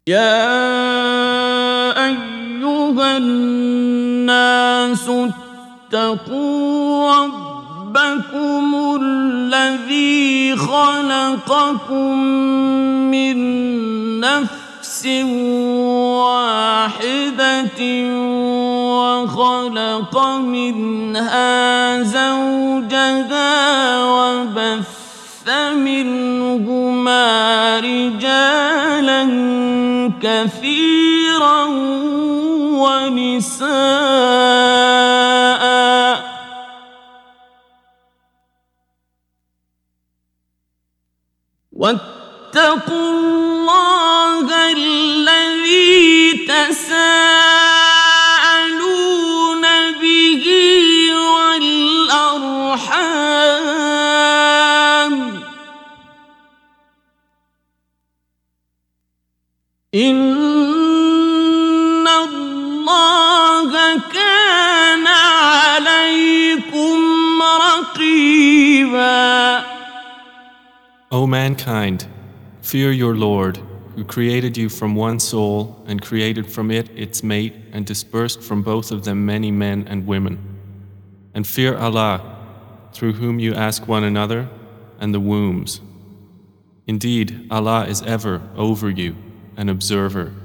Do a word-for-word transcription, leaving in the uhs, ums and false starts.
يا أيها الناس اتقوا ربكم الذي خلقكم من نفس واحدة وخلق منها زوجها وبث منهما رجالا كثيرا ونساء واتقوا الله الذي تساءلون به والأرحام إن الله كان عليكم رقيبا. O mankind, fear your Lord, who created you from one soul and created from it its mate and dispersed from both of them many men and women. And fear Allah, through whom you ask one another, and the wombs. Indeed, Allah is ever over you, an observer.